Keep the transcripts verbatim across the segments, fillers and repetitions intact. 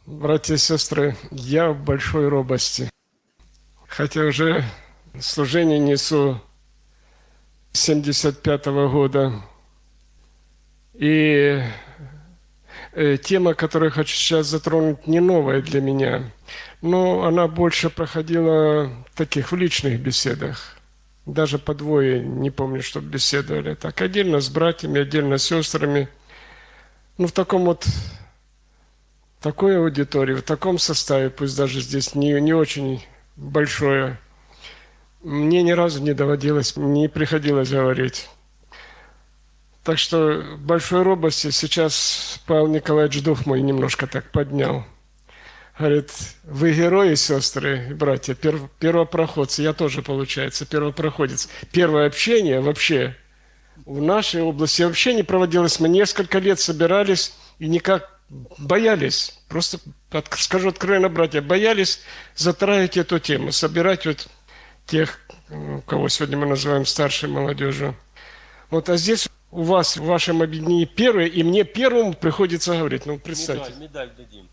Братья и сестры, я в большой робости. Хотя уже служение несу с семьдесят пятого года. И э, тема, которую я хочу сейчас затронуть, не новая для меня. Но она больше проходила в таких в личных беседах. Даже по двое, не помню, чтобы беседовали. Так, отдельно с братьями, отдельно с сестрами. Ну, в таком вот такой аудитории, в таком составе, пусть даже здесь не, не очень большое, мне ни разу не доводилось, не приходилось говорить. Так что в большой робости сейчас Павел Николаевич дух мой немножко так поднял. Говорит, вы герои, сестры и братья, перв, первопроходцы, я тоже, получается, первопроходец. Первое общение вообще в нашей области вообще не проводилось. Мы несколько лет собирались и никак боялись, просто скажу откровенно, братья, боялись затраить эту тему, собирать вот тех, кого сегодня мы называем старшей молодежью. Вот, а здесь у вас, в вашем объединении первое, и мне первому приходится говорить. Ну, представьте. Медаль, медаль дадим.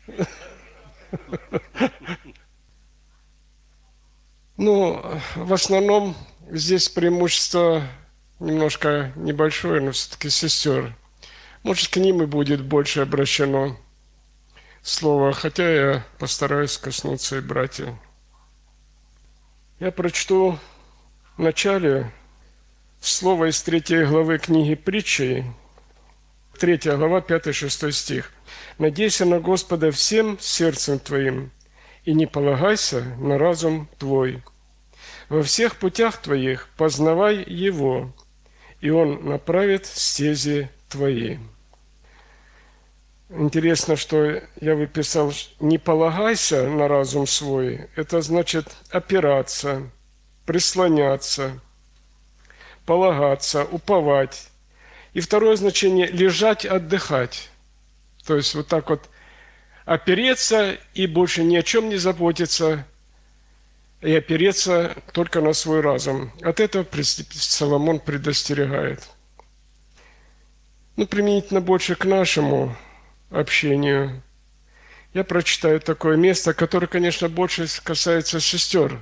Ну, в основном здесь преимущество немножко небольшое, но все-таки сестер. Может, к ним и будет больше обращено слово, хотя я постараюсь коснуться и братьев. Я прочту в начале слово из третьей главы книги Притчи, третья глава, пятый-шестой стих. «Надейся на Господа всем сердцем твоим, и не полагайся на разум твой. Во всех путях твоих познавай Его, и Он направит стези твои». Интересно, что я выписал «не полагайся на разум свой». Это значит опираться, прислоняться, полагаться, уповать. И второе значение – лежать, отдыхать. То есть вот так вот опереться и больше ни о чем не заботиться, и опереться только на свой разум. От этого Соломон предостерегает. Ну, применительно больше к нашему общению. Я прочитаю такое место, которое, конечно, больше касается сестер.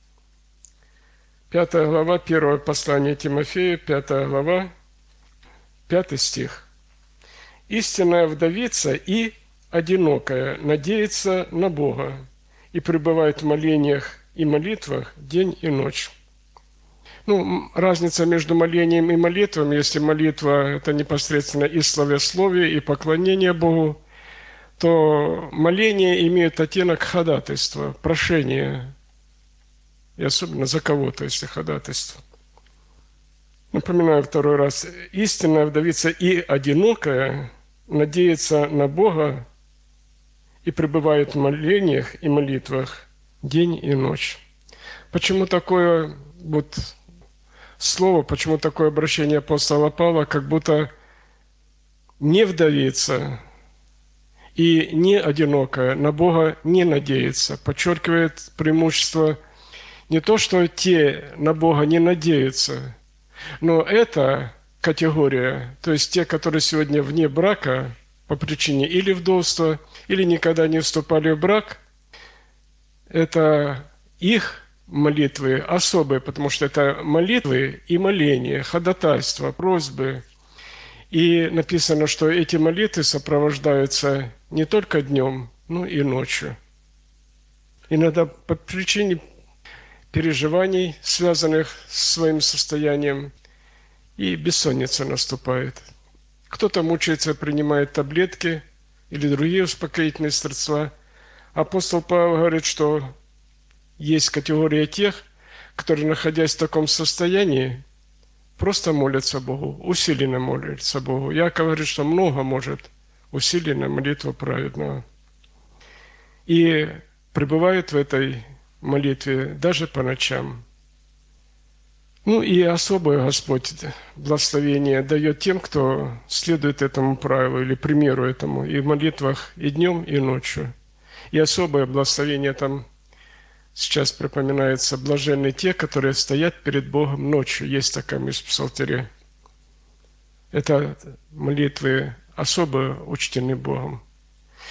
Пятая глава, первое послание Тимофею, пятая глава, пятый стих. «Истинная вдовица и одинокая надеется на Бога и пребывает в молениях и молитвах день и ночь». Ну, разница между молением и молитвом, если молитва – это непосредственно и славословие, и поклонение Богу, то моление имеет оттенок ходатайства, прошения, и особенно за кого-то, если ходатайство. Напоминаю второй раз. Истинная вдовица и одинокая надеется на Бога и пребывает в молениях и молитвах день и ночь. Почему такое вот слово, почему такое обращение апостола Павла, как будто не вдовица и не одинокая, на Бога не надеется, подчеркивает преимущество не то, что те на Бога не надеются, но эта категория, то есть те, которые сегодня вне брака по причине или вдовства, или никогда не вступали в брак, это их молитвы особые, потому что это молитвы и моления, ходатайства, просьбы. И написано, что эти молитвы сопровождаются не только днем, но и ночью. Иногда по причине переживаний, связанных с своим состоянием, и бессонница наступает. Кто-то мучается, принимает таблетки или другие успокоительные средства. Апостол Павел говорит, что есть категория тех, которые, находясь в таком состоянии, просто молятся Богу, усиленно молятся Богу. Яков говорит, что много может усиленно молитва праведного. И пребывают в этой молитве даже по ночам. Ну и особое Господь благословение дает тем, кто следует этому правилу или примеру этому и в молитвах и днем, и ночью. И особое благословение там сейчас припоминается: блаженны те, которые стоят перед Богом ночью. Есть такая мысль в Псалтире. Это молитвы особо учтены Богом.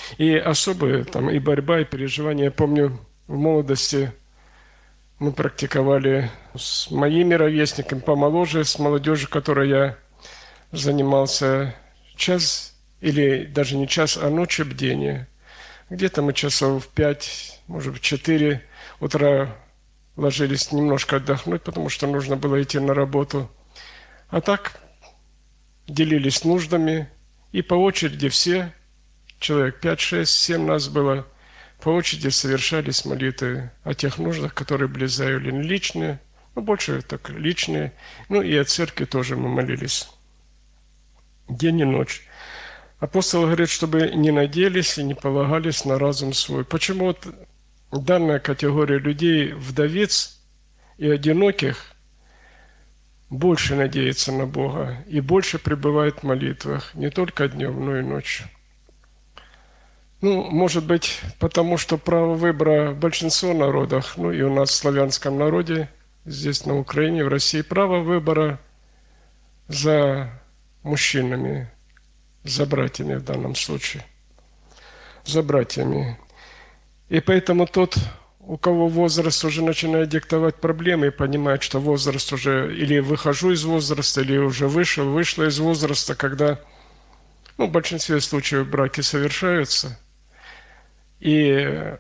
И особые там и борьба, и переживания. Я помню, в молодости мы практиковали с моими ровесниками помоложе, с молодежью, которой я занимался, час или даже не час, а ночью бдения. Где-то мы часов в пять, может быть, в четыре утра ложились немножко отдохнуть, потому что нужно было идти на работу. А так делились нуждами, и по очереди все, человек пять, шесть, семь нас было, по очереди совершались молитвы о тех нуждах, которые были заявлены личные, ну, больше так личные, ну, и о церкви тоже мы молились день и ночь. Апостол говорит, чтобы не надеялись и не полагались на разум свой. Почему вот данная категория людей, вдовиц и одиноких, больше надеется на Бога и больше пребывает в молитвах, не только днем, но и ночью? Ну, может быть, потому что право выбора в большинстве народов, ну и у нас в славянском народе, здесь на Украине, в России, право выбора за мужчинами, за братьями в данном случае, за братьями. И поэтому тот, у кого возраст уже начинает диктовать проблемы и понимает, что возраст уже, или выхожу из возраста, или уже вышел, вышла из возраста, когда, ну, в большинстве случаев браки совершаются, и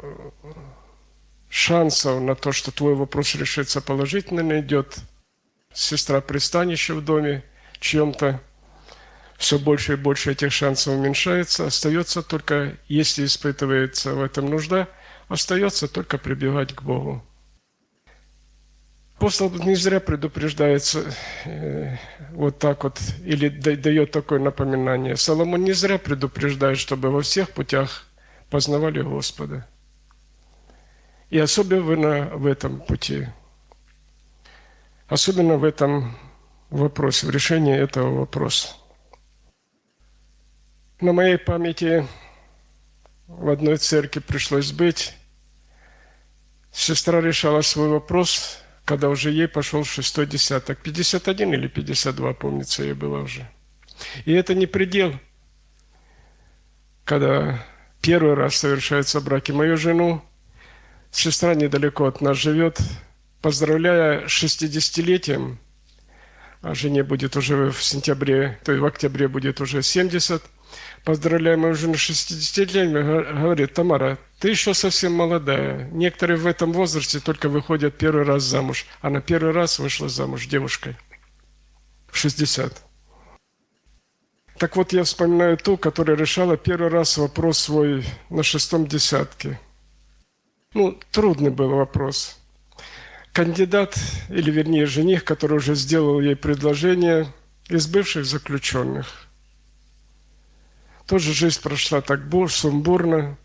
шансов на то, что твой вопрос решится положительно, идет сестра пристанища в доме чьем-то, все больше и больше этих шансов уменьшается. Остается только, если испытывается в этом нужда, остается только прибегать к Богу. Апостол не зря предупреждается э, вот так вот, или дает такое напоминание. Соломон не зря предупреждает, чтобы во всех путях познавали Господа. И особенно в этом пути. Особенно в этом вопросе, в решении этого вопроса. На моей памяти в одной церкви пришлось быть. Сестра решала свой вопрос, когда уже ей пошел шестой десяток. пятьдесят один или пятьдесят два, помнится, ей было уже. И это не предел, когда первый раз совершаются браки. Мою жену, сестра недалеко от нас живет, поздравляя с шестидесятилетием, а жене будет уже в сентябре, то есть в октябре будет уже семьдесят, поздравляю мою жену с шестидесятилетием, говорит: Тамара, ты еще совсем молодая. Некоторые в этом возрасте только выходят первый раз замуж. Она первый раз вышла замуж девушкой в шестьдесят. Так вот, я вспоминаю ту, которая решала первый раз вопрос свой на шестом десятке. Ну, трудный был вопрос. Кандидат, или вернее жених, который уже сделал ей предложение, из бывших заключенных. Тоже жизнь прошла так сумбурно.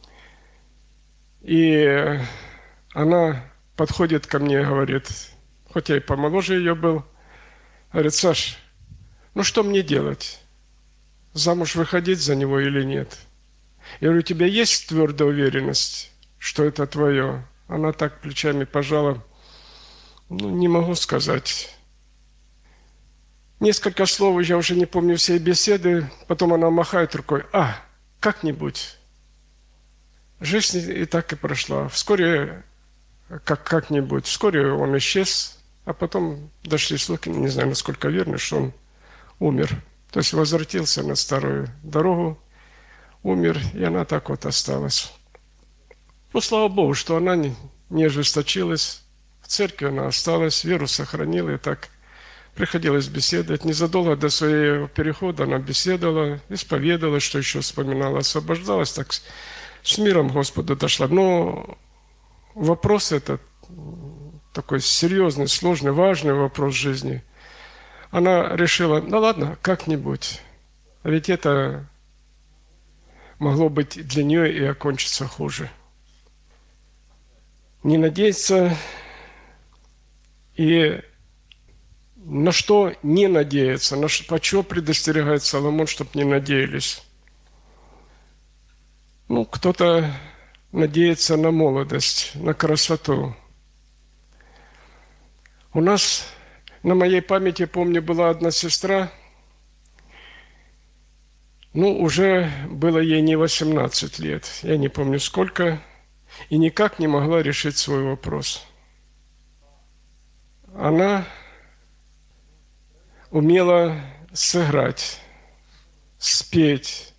И она подходит ко мне и говорит, хоть я и помоложе ее был, говорит: Саш, ну что мне делать? Замуж выходить за него или нет? Я говорю: у тебя есть твердая уверенность, что это твое? Она так плечами пожала. Ну, не могу сказать. Несколько слов, я уже не помню всей беседы, потом она махает рукой: а, как-нибудь. Жизнь и так и прошла. Вскоре, как, как-нибудь, вскоре он исчез, а потом дошли слухи, не знаю, насколько верно, что он умер. То есть возвратился на старую дорогу, умер, и она так вот осталась. Ну, слава Богу, что она не, не ожесточилась, в церкви она осталась, веру сохранила, и так приходилось беседовать. Незадолго до своего перехода она беседовала, исповедовала, что еще вспоминала, освобождалась, так с миром Господу дошла. Но вопрос этот, такой серьезный, сложный, важный вопрос жизни, она решила: ну ладно, как-нибудь. Ведь это могло быть для нее и окончиться хуже. Не надеяться и на что не надеяться, на что, по чего предостерегает Соломон, чтобы не надеялись. Ну, кто-то надеется на молодость, на красоту. У нас, на моей памяти, помню, была одна сестра, Ну, уже было ей не восемнадцать лет, я не помню сколько, и никак не могла решить свой вопрос. Она умела сыграть, спеть.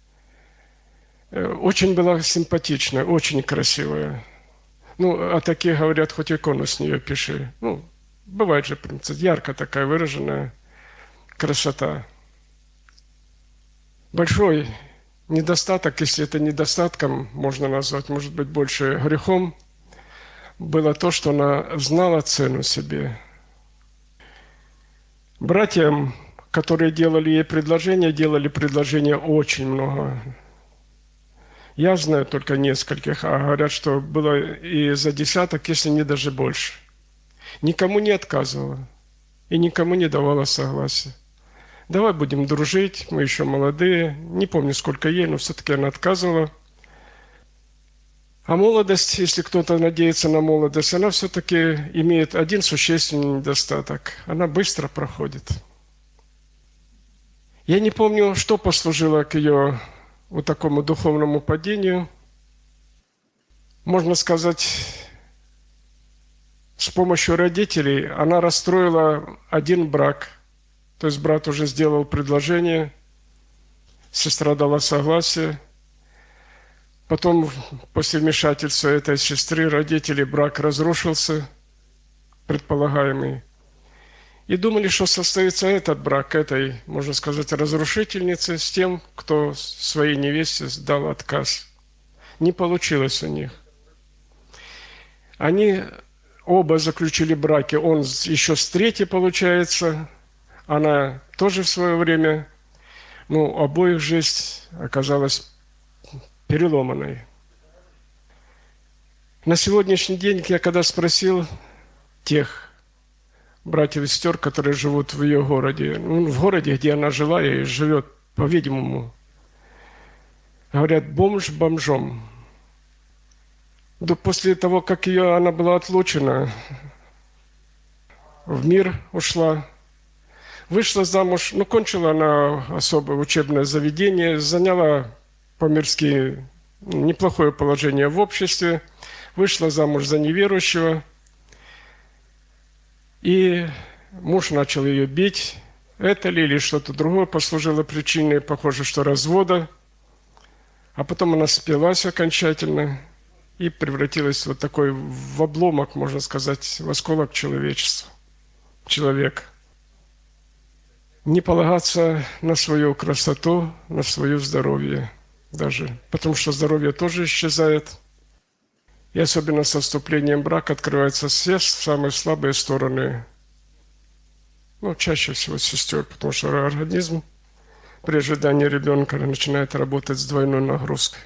Э, Очень была симпатичная, очень красивая. Ну, а такие говорят, хоть икону с нее пиши. Ну, бывает же, принцип, ярко такая выраженная красота. Большой недостаток, если это недостатком можно назвать, может быть, больше грехом, было то, что она знала цену себе. Братьям, которые делали ей предложение, делали предложение очень много. Я знаю только нескольких, а говорят, что было и за десяток, если не даже больше. Никому не отказывала и никому не давала согласия. Давай будем дружить, мы еще молодые. Не помню, сколько ей, но все-таки она отказывала. А молодость, если кто-то надеется на молодость, она все-таки имеет один существенный недостаток. Она быстро проходит. Я не помню, что послужило к ее вот такому духовному падению. Можно сказать, с помощью родителей она расстроила один брак. То есть брат уже сделал предложение, сестра дала согласие. Потом, после вмешательства этой сестры, родителей, брак разрушился, предполагаемый. И думали, что состоится этот брак этой, можно сказать, разрушительницы с тем, кто своей невесте дал отказ. Не получилось у них. Они оба заключили браки. Он еще с третьей, получается. Она тоже в свое время. Ну, обоих жизнь оказалась переломанной. На сегодняшний день, я когда спросил тех братьев и сестер, которые живут в ее городе, ну, в городе, где она жила и живет, по-видимому, говорят, бомж бомжом. Да после того, как ее, она была отлучена, в мир ушла, вышла замуж, ну, кончила она особое учебное заведение, заняла по-мирски неплохое положение в обществе, вышла замуж за неверующего, и муж начал ее бить. Это ли или что-то другое послужило причиной, похоже, что развода. А потом она спилась окончательно и превратилась в вот такой в обломок, можно сказать, в осколок человечества. Человек. Не полагаться на свою красоту, на свое здоровье даже, потому что здоровье тоже исчезает. И особенно со вступлением в брак открываются все самые слабые стороны, ну, чаще всего сестер, потому что организм при ожидании ребенка начинает работать с двойной нагрузкой.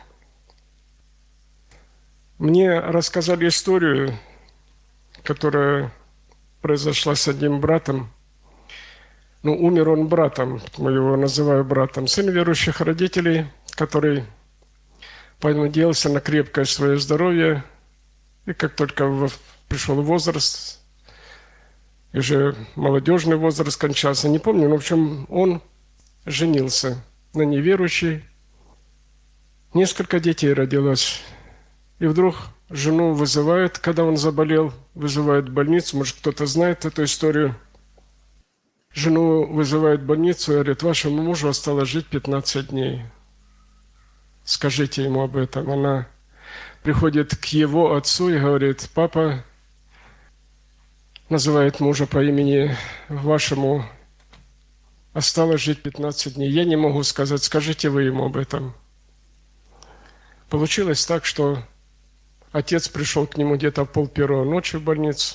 Мне рассказали историю, которая произошла с одним братом. Ну, умер он братом, мы его называю братом. Сын верующих родителей, который понадеялся на крепкое свое здоровье, и как только пришел возраст, и уже молодежный возраст кончался, не помню, но в общем он женился на неверующей. Несколько детей родилось. И вдруг жену вызывают, когда он заболел, вызывают в больницу, может кто-то знает эту историю. Жену вызывают в больницу и говорят, вашему мужу осталось жить пятнадцать дней. Скажите ему об этом. Она приходит к его отцу и говорит, папа, называет мужа по имени, вашему осталось жить пятнадцать дней. Я не могу сказать, скажите вы ему об этом. Получилось так, что отец пришел к нему где-то в полпервого ночи в больницу.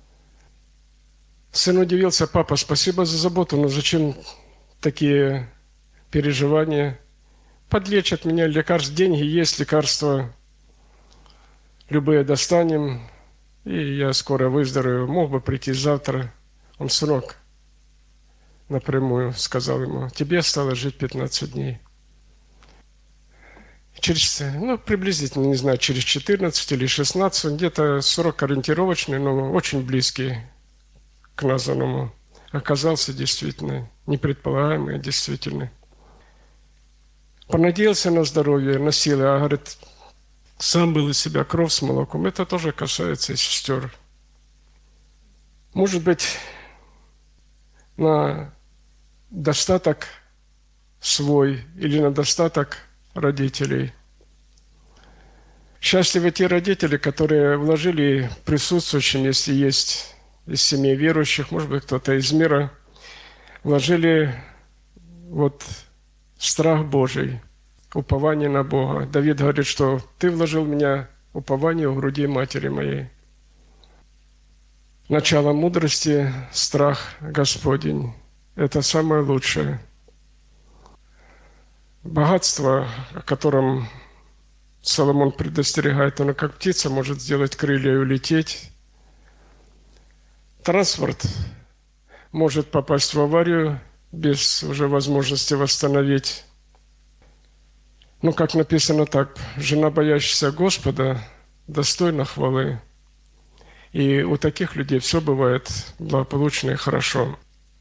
Сын удивился, папа, спасибо за заботу, но зачем такие переживания? Подлечат меня, лекарств, деньги есть, лекарства любые достанем, и я скоро выздоровею, мог бы прийти завтра. Он, сынок, напрямую сказал ему, тебе осталось жить пятнадцать дней. Через, ну, приблизительно, не знаю, через четырнадцать или шестнадцать, где-то срок ориентировочный, но очень близкий к названному, оказался действительно непредполагаемый, а действительно. Понадеялся на здоровье, на силы, а, говорит, сам был из себя кровь с молоком. Это тоже касается и сестер. Может быть, на достаток свой или на достаток родителей. Счастливы те родители, которые вложили присутствующим, если есть из семей верующих, может быть, кто-то из мира, вложили вот страх Божий, упование на Бога. Давид говорит, что «Ты вложил в меня упование в груди матери моей». Начало мудрости – страх Господень. Это самое лучшее. Богатство, о котором Соломон предостерегает, оно как птица может сделать крылья и улететь. Транспорт может попасть в аварию без уже возможности восстановить. Ну, как написано так, жена, боящаяся Господа, достойна хвалы. И у таких людей все бывает благополучно и хорошо.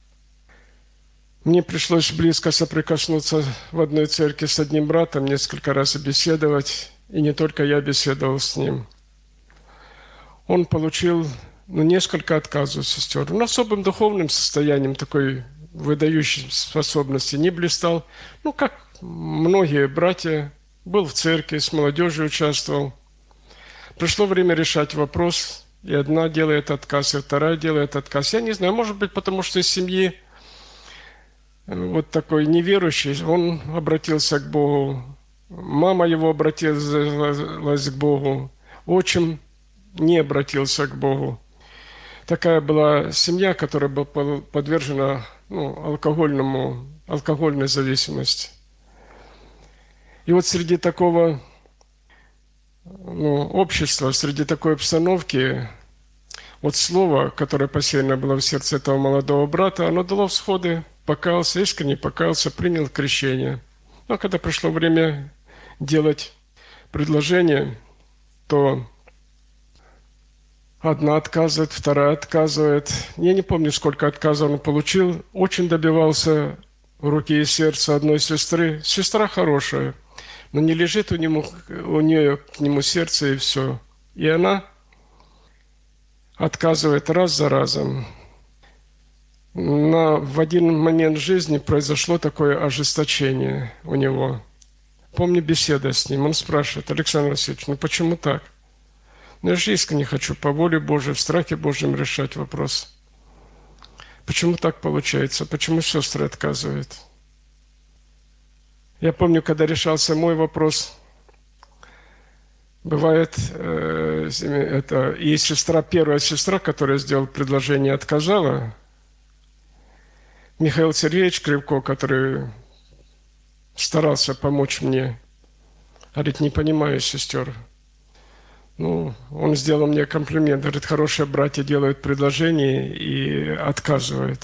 Мне пришлось близко соприкоснуться в одной церкви с одним братом, несколько раз беседовать, и не только я беседовал с ним. Он получил ну, несколько отказов сестер. Он особым духовным состоянием такой выдающей способности не блистал. Ну, как многие братья, был в церкви, с молодежью участвовал. Пришло время решать вопрос, и одна делает отказ, и вторая делает отказ. Я не знаю, может быть, потому что из семьи вот такой неверующий, он обратился к Богу. Мама его обратилась к Богу. Отчим не обратился к Богу. Такая была семья, которая была подвержена ну, алкогольному, алкогольной зависимости. И вот среди такого ну, общества, среди такой обстановки, вот слово, которое посеяно было в сердце этого молодого брата, оно дало всходы, покаялся, искренне покаялся, принял крещение. Но когда пришло время делать предложение, то одна отказывает, вторая отказывает. Я не помню, сколько отказов он получил. Очень добивался руки и сердца одной сестры. Сестра хорошая, но не лежит у, него, у нее к нему сердце и все. И она отказывает раз за разом. Но в один момент жизни произошло такое ожесточение у него. Помню беседу с ним. Он спрашивает: Александр Васильевич, ну почему так? Ну я же искренне хочу по воле Божией, в страхе Божьем решать вопрос. Почему так получается? Почему сестры отказывают? Я помню, когда решался мой вопрос, бывает, э, это и сестра, первая сестра, которая сделала предложение, отказала. Михаил Сергеевич Кривко, который старался помочь мне, говорит, не понимаю сестер. Ну, он сделал мне комплимент, говорит, хорошие братья делают предложение и отказывают.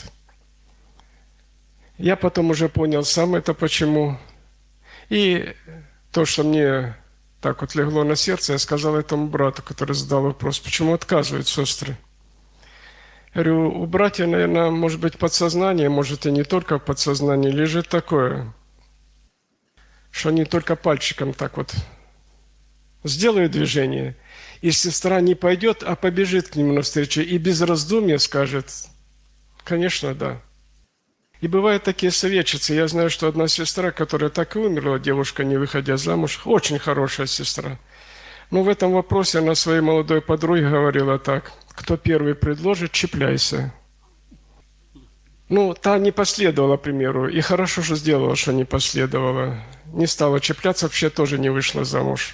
Я потом уже понял сам это почему. И то, что мне так вот легло на сердце, я сказал этому брату, который задал вопрос, почему отказывают сестры. Я говорю, у братья, наверное, может быть, подсознание, может, и не только в подсознании, лежит такое, что они только пальчиком так вот сделают движение, и сестра не пойдет, а побежит к нему навстречу, и без раздумья скажет, конечно, да. И бывают такие советчицы. Я знаю, что одна сестра, которая так и умерла, девушка, не выходя замуж, очень хорошая сестра. Но в этом вопросе она своей молодой подруге говорила так, кто первый предложит, чепляйся. Ну, та не последовала примеру, и хорошо же сделала, что не последовала. Не стала чепляться, вообще тоже не вышла замуж.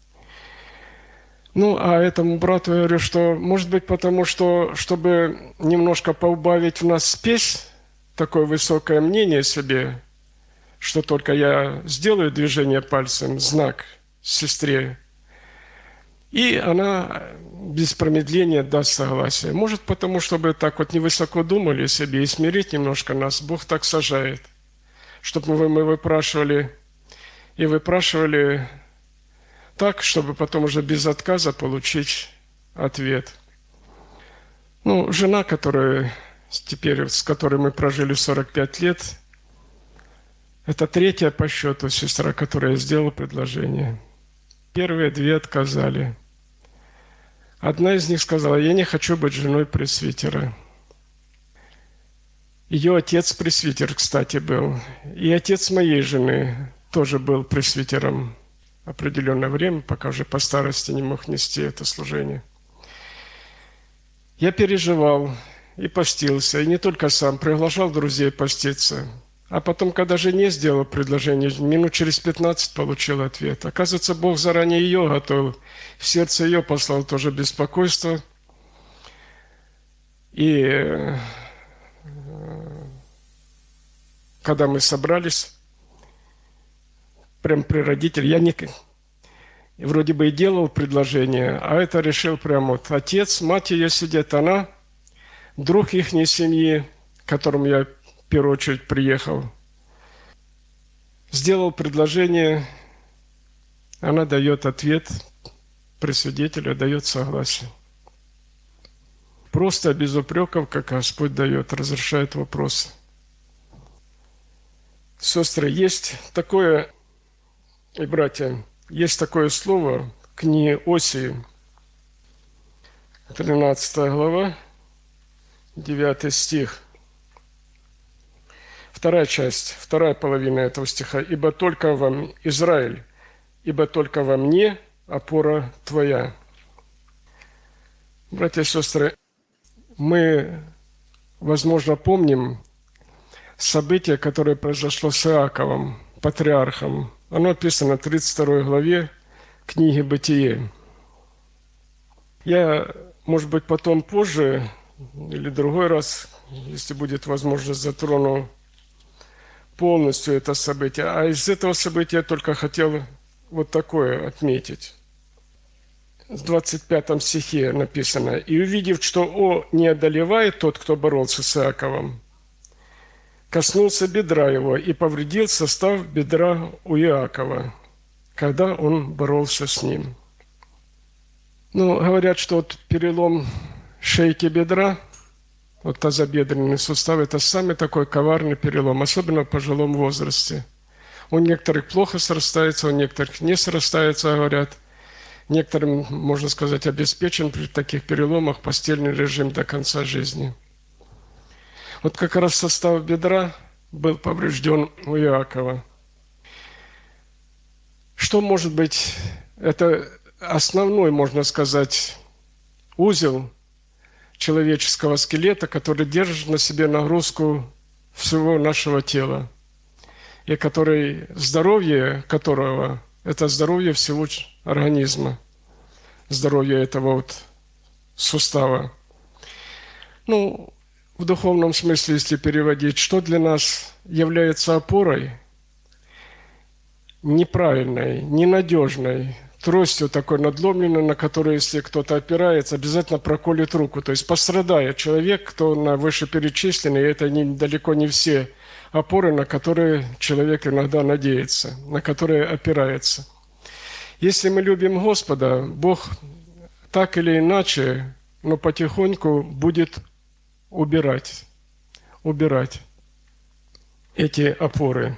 Ну, а этому брату я говорю, что, может быть, потому что, чтобы немножко поубавить в нас спесь, такое высокое мнение о себе, что только я сделаю движение пальцем, знак сестре, и она без промедления даст согласие. Может, потому, чтобы так вот невысоко думали о себе и смирить немножко нас, Бог так сажает, чтобы мы, мы выпрашивали и выпрашивали так, чтобы потом уже без отказа получить ответ. Ну, жена, которая теперь, с которой мы прожили сорок пять лет, Это третья по счету сестра, которая сделала предложение. Первые две отказали. Одна из них сказала: я не хочу быть женой пресвитера. Ее отец пресвитер, кстати, был. И отец моей жены тоже был пресвитером определенное время, пока уже по старости не мог нести это служение. Я переживал и постился, и не только сам, приглашал друзей поститься. А потом, когда жене сделал предложение, минут через пятнадцать получил ответ. Оказывается, Бог заранее ее готовил. В сердце ее послал тоже беспокойство. И когда мы собрались, прям при родителях, я не, вроде бы и делал предложение, а это решил прям вот отец, мать ее сидит, она, друг ихней семьи, к которому я в первую очередь приехал, сделал предложение, она дает ответ при свидетеле, дает согласие. Просто без упреков, как Господь дает, разрешает вопрос. Сестры, есть такое, и братья, есть такое слово в книге Осии, тринадцатая глава, девятый стих. Вторая часть, вторая половина этого стиха. «Ибо только вам, Израиль, ибо только во мне опора твоя». Братья и сестры, мы, возможно, помним событие, которое произошло с Иаковом, патриархом. Оно описано в тридцать второй главе книги «Бытие». Я, может быть, потом позже или другой раз, если будет возможность, затрону полностью это событие. А из этого события я только хотел вот такое отметить. В двадцать пятом стихе написано: «И увидев, что О не одолевает тот, кто боролся с Иаковом, коснулся бедра его и повредил состав бедра у Иакова, когда он боролся с ним». Ну, говорят, что вот перелом шейки бедра, вот тазобедренный сустав, это самый такой коварный перелом, особенно в пожилом возрасте. У некоторых плохо срастается, у некоторых не срастается, говорят. Некоторым, можно сказать, обеспечен при таких переломах постельный режим до конца жизни. Вот как раз состав бедра был поврежден у Иакова. Что может быть? Это основной, можно сказать, узел человеческого скелета, который держит на себе нагрузку всего нашего тела, и который, здоровье которого – это здоровье всего организма, здоровье этого вот сустава. Ну, в духовном смысле, если переводить, что для нас является опорой неправильной, ненадежной, тростью такой надломленной, на которую, если кто-то опирается, обязательно проколет руку. То есть пострадает человек, кто на вышеперечисленные, это не, далеко не все опоры, на которые человек иногда надеется, на которые опирается. Если мы любим Господа, Бог так или иначе, но потихоньку будет убирать, убирать эти опоры.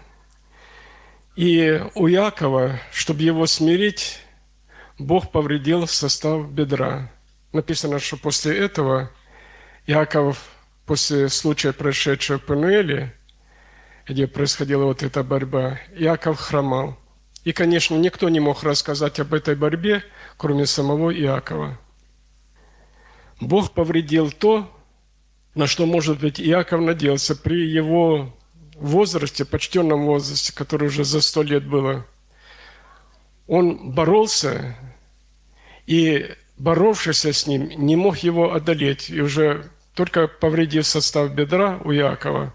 И у Иакова, чтобы его смирить, Бог повредил состав бедра. Написано, что после этого Иаков, после случая, происшедшего в Пенуэле, где происходила вот эта борьба, Иаков хромал. И, конечно, никто не мог рассказать об этой борьбе, кроме самого Иакова. Бог повредил то, на что, может быть, Иаков надеялся при его возрасте, почтенном возрасте, который уже за сто лет было. Он боролся, и, боровшись с ним, не мог его одолеть. И уже только повредив состав бедра у Иакова,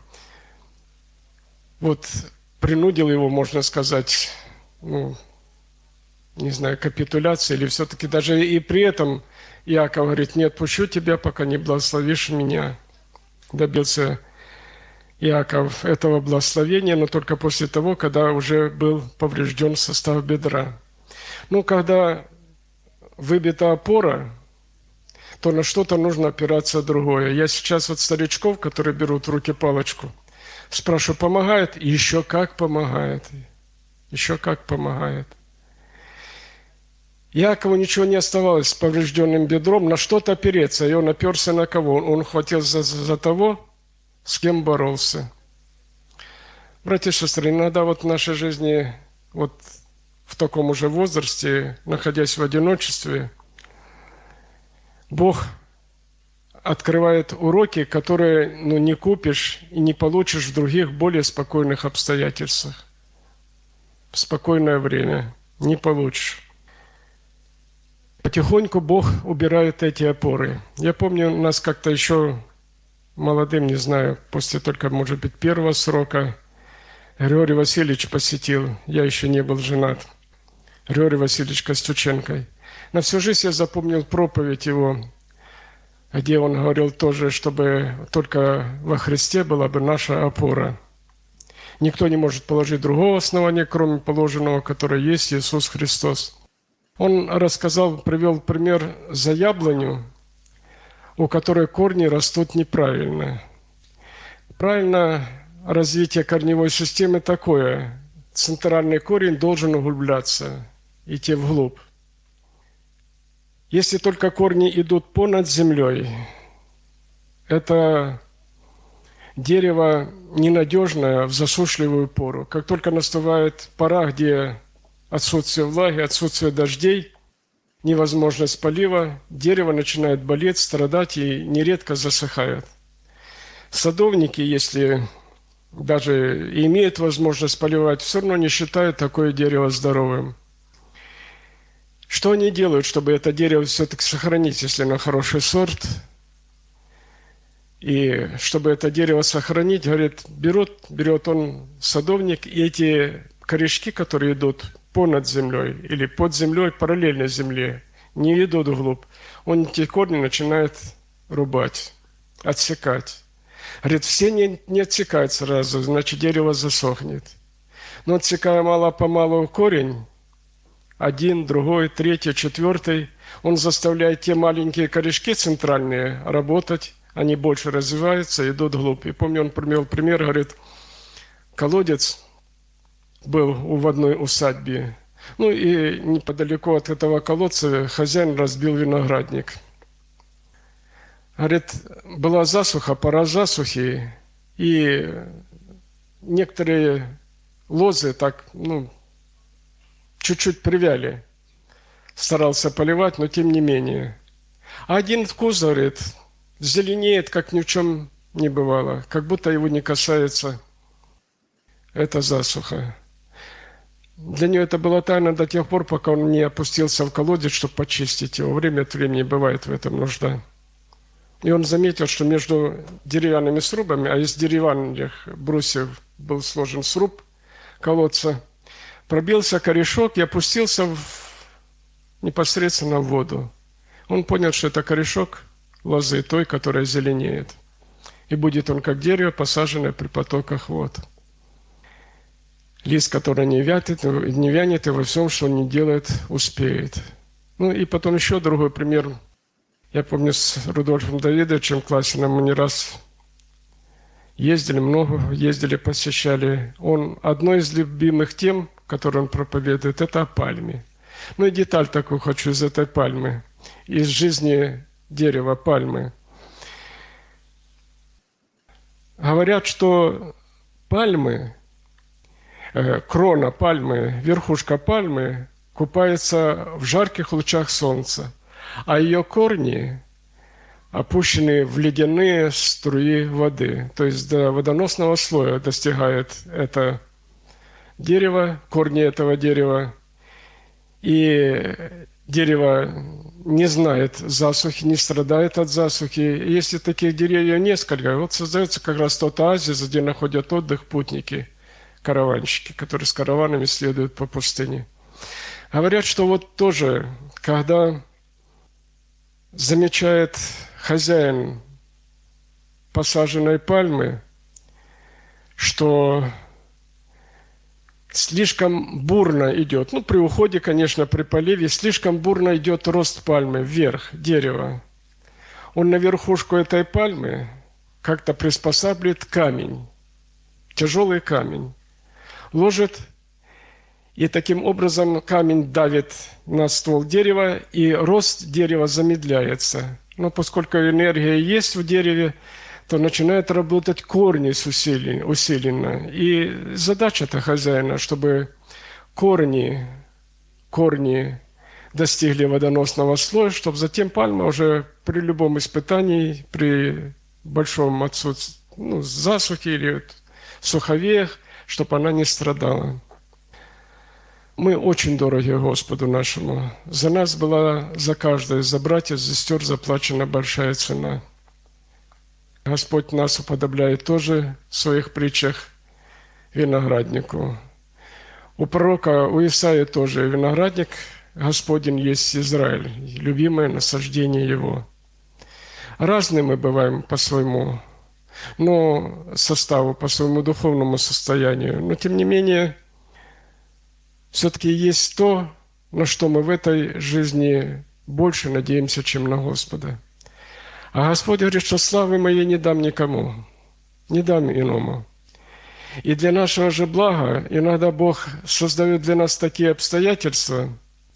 вот принудил его, можно сказать, ну, не знаю, капитуляции, или все-таки даже и при этом Иаков говорит: не отпущу тебя, пока не благословишь меня. Добился Иаков этого благословения, но только после того, когда уже был поврежден состав бедра. Ну, когда выбита опора, то на что-то нужно опираться другое. Я сейчас вот старичков, которые берут в руки палочку, Спрашиваю, помогает? Еще как помогает. Еще как помогает. Якову ничего не оставалось с поврежденным бедром, на что-то опереться, и он оперся на кого? Он хватил за, за того, с кем боролся. Братья и сестры, иногда вот в нашей жизни, вот в таком уже возрасте, находясь в одиночестве, Бог открывает уроки, которые ну, не купишь и не получишь в других более спокойных обстоятельствах. В спокойное время не получишь. Потихоньку Бог убирает эти опоры. Я помню, нас как-то еще молодым, не знаю, после только, может быть, первого срока, Григорий Васильевич посетил. Я еще не был женат. Григорий Васильевич Костюченко. На всю жизнь я запомнил проповедь его, где он говорил тоже, чтобы только во Христе была бы наша опора. Никто не может положить другого основания, кроме положенного, которое есть Иисус Христос. Он рассказал, привел пример за яблоню, у которой корни растут неправильно. Правильно развитие корневой системы такое. Центральный корень должен углубляться, идти вглубь. Если только корни идут понад землей, это дерево ненадежное в засушливую пору. Как только наступает пора, где отсутствие влаги, отсутствие дождей, невозможность полива, дерево начинает болеть, страдать и нередко засыхает. Садовники, если даже и имеют возможность поливать, все равно не считают такое дерево здоровым. Что они делают, чтобы это дерево все-таки сохранить, если оно хороший сорт? И чтобы это дерево сохранить, говорит, берут, берет он садовник, и эти корешки, которые идут понад землей или под землей, параллельно земле, не идут вглубь, он эти корни начинает рубать, отсекать. Говорит, все не, не отсекают сразу, значит, дерево засохнет. Но отсекая мало-помалу корень, один, другой, третий, четвертый, он заставляет те маленькие корешки центральные работать, они больше развиваются, идут вглубь. И помню, он привел пример, говорит, колодец был в одной усадьбе. Ну и неподалеку от этого колодца хозяин разбил виноградник. Говорит, была засуха, пора засухи, и некоторые лозы так, ну, чуть-чуть привяли. Старался поливать, но тем не менее. А один куст, говорит, зеленеет, как ни в чем не бывало, как будто его не касается эта засуха. Для него это было тайна до тех пор, пока он не опустился в колодец, чтобы почистить его. Время от времени бывает в этом нужда. И он заметил, что между деревянными срубами, а из деревянных брусьев был сложен сруб колодца, пробился корешок и опустился в, непосредственно в воду. Он понял, что это корешок лозы, той, которая зеленеет. И будет он как дерево, посаженное при потоках вод. Лист, который не вянет, не вянет, и во всем, что он не делает, успеет. Ну и потом еще другой пример. Я помню, с Рудольфом Давидовичем Классиным мы не раз ездили, много ездили, посещали. Он, одно из любимых тем, которые он проповедует, это о пальме. Ну и деталь такую хочу из этой пальмы, из жизни дерева пальмы. Говорят, что пальмы, э, крона пальмы, верхушка пальмы купается в жарких лучах солнца, а ее корни опущены в ледяные струи воды. То есть до водоносного слоя достигает это дерево, корни этого дерева. И дерево не знает засухи, не страдает от засухи. И если таких деревьев несколько, вот создается как раз тот оазис, где находят отдых путники, караванщики, которые с караванами следуют по пустыне. Говорят, что вот тоже, когда замечает хозяин посаженной пальмы, что слишком бурно идет, ну, при уходе, конечно, при поливе, слишком бурно идет рост пальмы вверх, дерева. Он на верхушку этой пальмы как-то приспосабливает камень. тяжелый камень, ложит, и таким образом камень давит на ствол дерева, и рост дерева замедляется. Но поскольку энергия есть в дереве, то начинают работать корни усиленно. И задача-то хозяина, чтобы корни, корни достигли водоносного слоя, чтобы затем пальма уже при любом испытании, при большом отсутствии, ну, засухе или суховеях, чтобы она не страдала. Мы очень дороги Господу нашему. За нас была, за каждое, за братьев, за сестер заплачена большая цена. Господь нас уподобляет тоже в своих притчах винограднику. У пророка, у Исаии тоже виноградник Господень есть Израиль, любимое насаждение его. Разные мы бываем по своему, но составу, по своему духовному состоянию. Но тем не менее, все-таки есть то, на что мы в этой жизни больше надеемся, чем на Господа. А Господь говорит, что славы моей не дам никому, не дам иному. И для нашего же блага иногда Бог создает для нас такие обстоятельства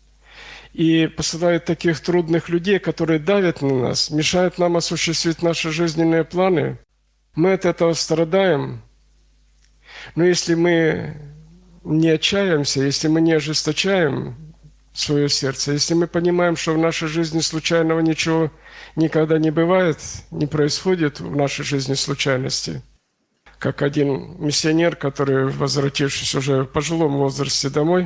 и посылает таких трудных людей, которые давят на нас, мешают нам осуществить наши жизненные планы. Мы от этого страдаем. Но если мы не отчаиваемся, если мы не ожесточаем свое сердце, если мы понимаем, что в нашей жизни случайного ничего никогда не бывает, не происходит в нашей жизни случайности, как один миссионер, который, возвратившись уже в пожилом возрасте домой,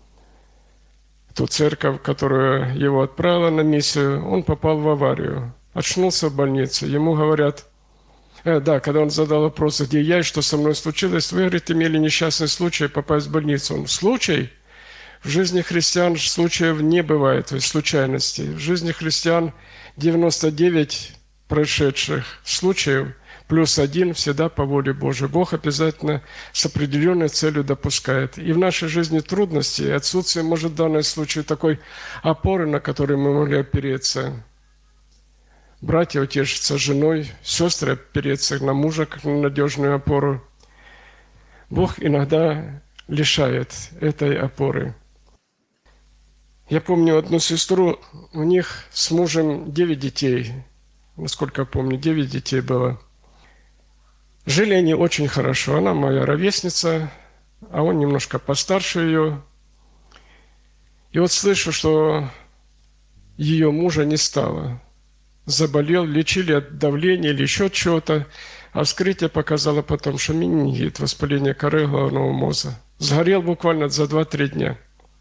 ту церковь, которая его отправила на миссию, он попал в аварию, очнулся в больнице. Ему говорят, э, да, когда он задал вопрос, где я и что со мной случилось, вы, говорит, имели несчастный случай попасть в больницу. Он, случай? В жизни христиан случаев не бывает, то есть случайностей. В жизни христиан девяносто девять происшедших случаев плюс один всегда по воле Божией. Бог обязательно с определенной целью допускает. И в нашей жизни трудности, отсутствие, может, в данном случае такой опоры, на которой мы могли опереться. Братья утешатся женой, сестры опереться на мужа, как на надежную опору. Бог иногда лишает этой опоры. Я помню одну сестру, у них с мужем девять детей, насколько я помню, девять детей было. Жили они очень хорошо. Она моя ровесница, а он немножко постарше ее. И вот слышу, что ее мужа не стало. Заболел, лечили от давления или еще чего-то. А вскрытие показало потом, что менингит, воспаление коры головного мозга. Сгорел буквально за два-три дня.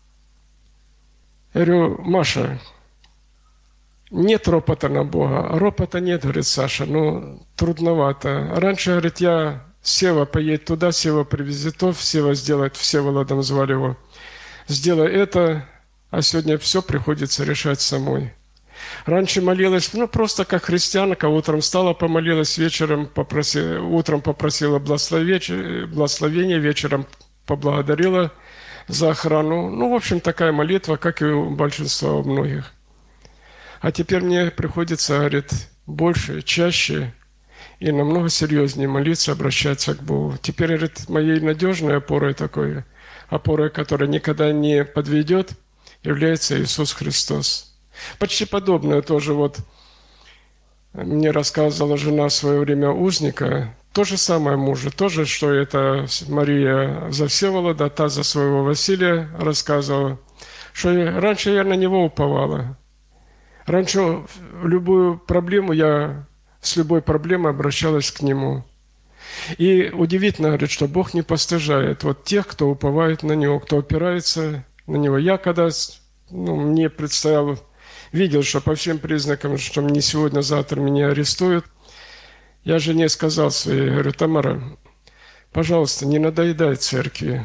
Я говорю, Маша, нет ропота на Бога. А ропота нет, говорит Саша, ну, трудновато. Раньше, говорит, я Сева поедет туда, Сева привезет то, Сева сделает, Всеволодом звали его. Сделай это, а сегодня все приходится решать самой. Раньше молилась, ну, просто как христианка, утром встала, помолилась, вечером попросила, утром попросила благословения, вечером поблагодарила за охрану. Ну, в общем, такая молитва, как и у большинства, у многих. А теперь мне приходится, говорит, больше, чаще и намного серьезнее молиться, обращаться к Богу. Теперь, говорит, моей надежной опорой такой, опорой, которая никогда не подведет, является Иисус Христос. Почти подобное тоже вот мне рассказывала жена в свое время узника. То же самое мужу, тоже, что это Мария за Всеволода, та за своего Василия рассказывала, что раньше я на него уповала. Раньше в любую проблему я с любой проблемой обращалась к нему. И удивительно, говорит, что Бог не постыжает вот тех, кто уповает на Него, кто опирается на Него. Я когда ну, мне представил, видел, что по всем признакам, что мне сегодня-завтра меня арестуют, я жене сказал своей, говорю, Тамара, пожалуйста, не надоедай церкви.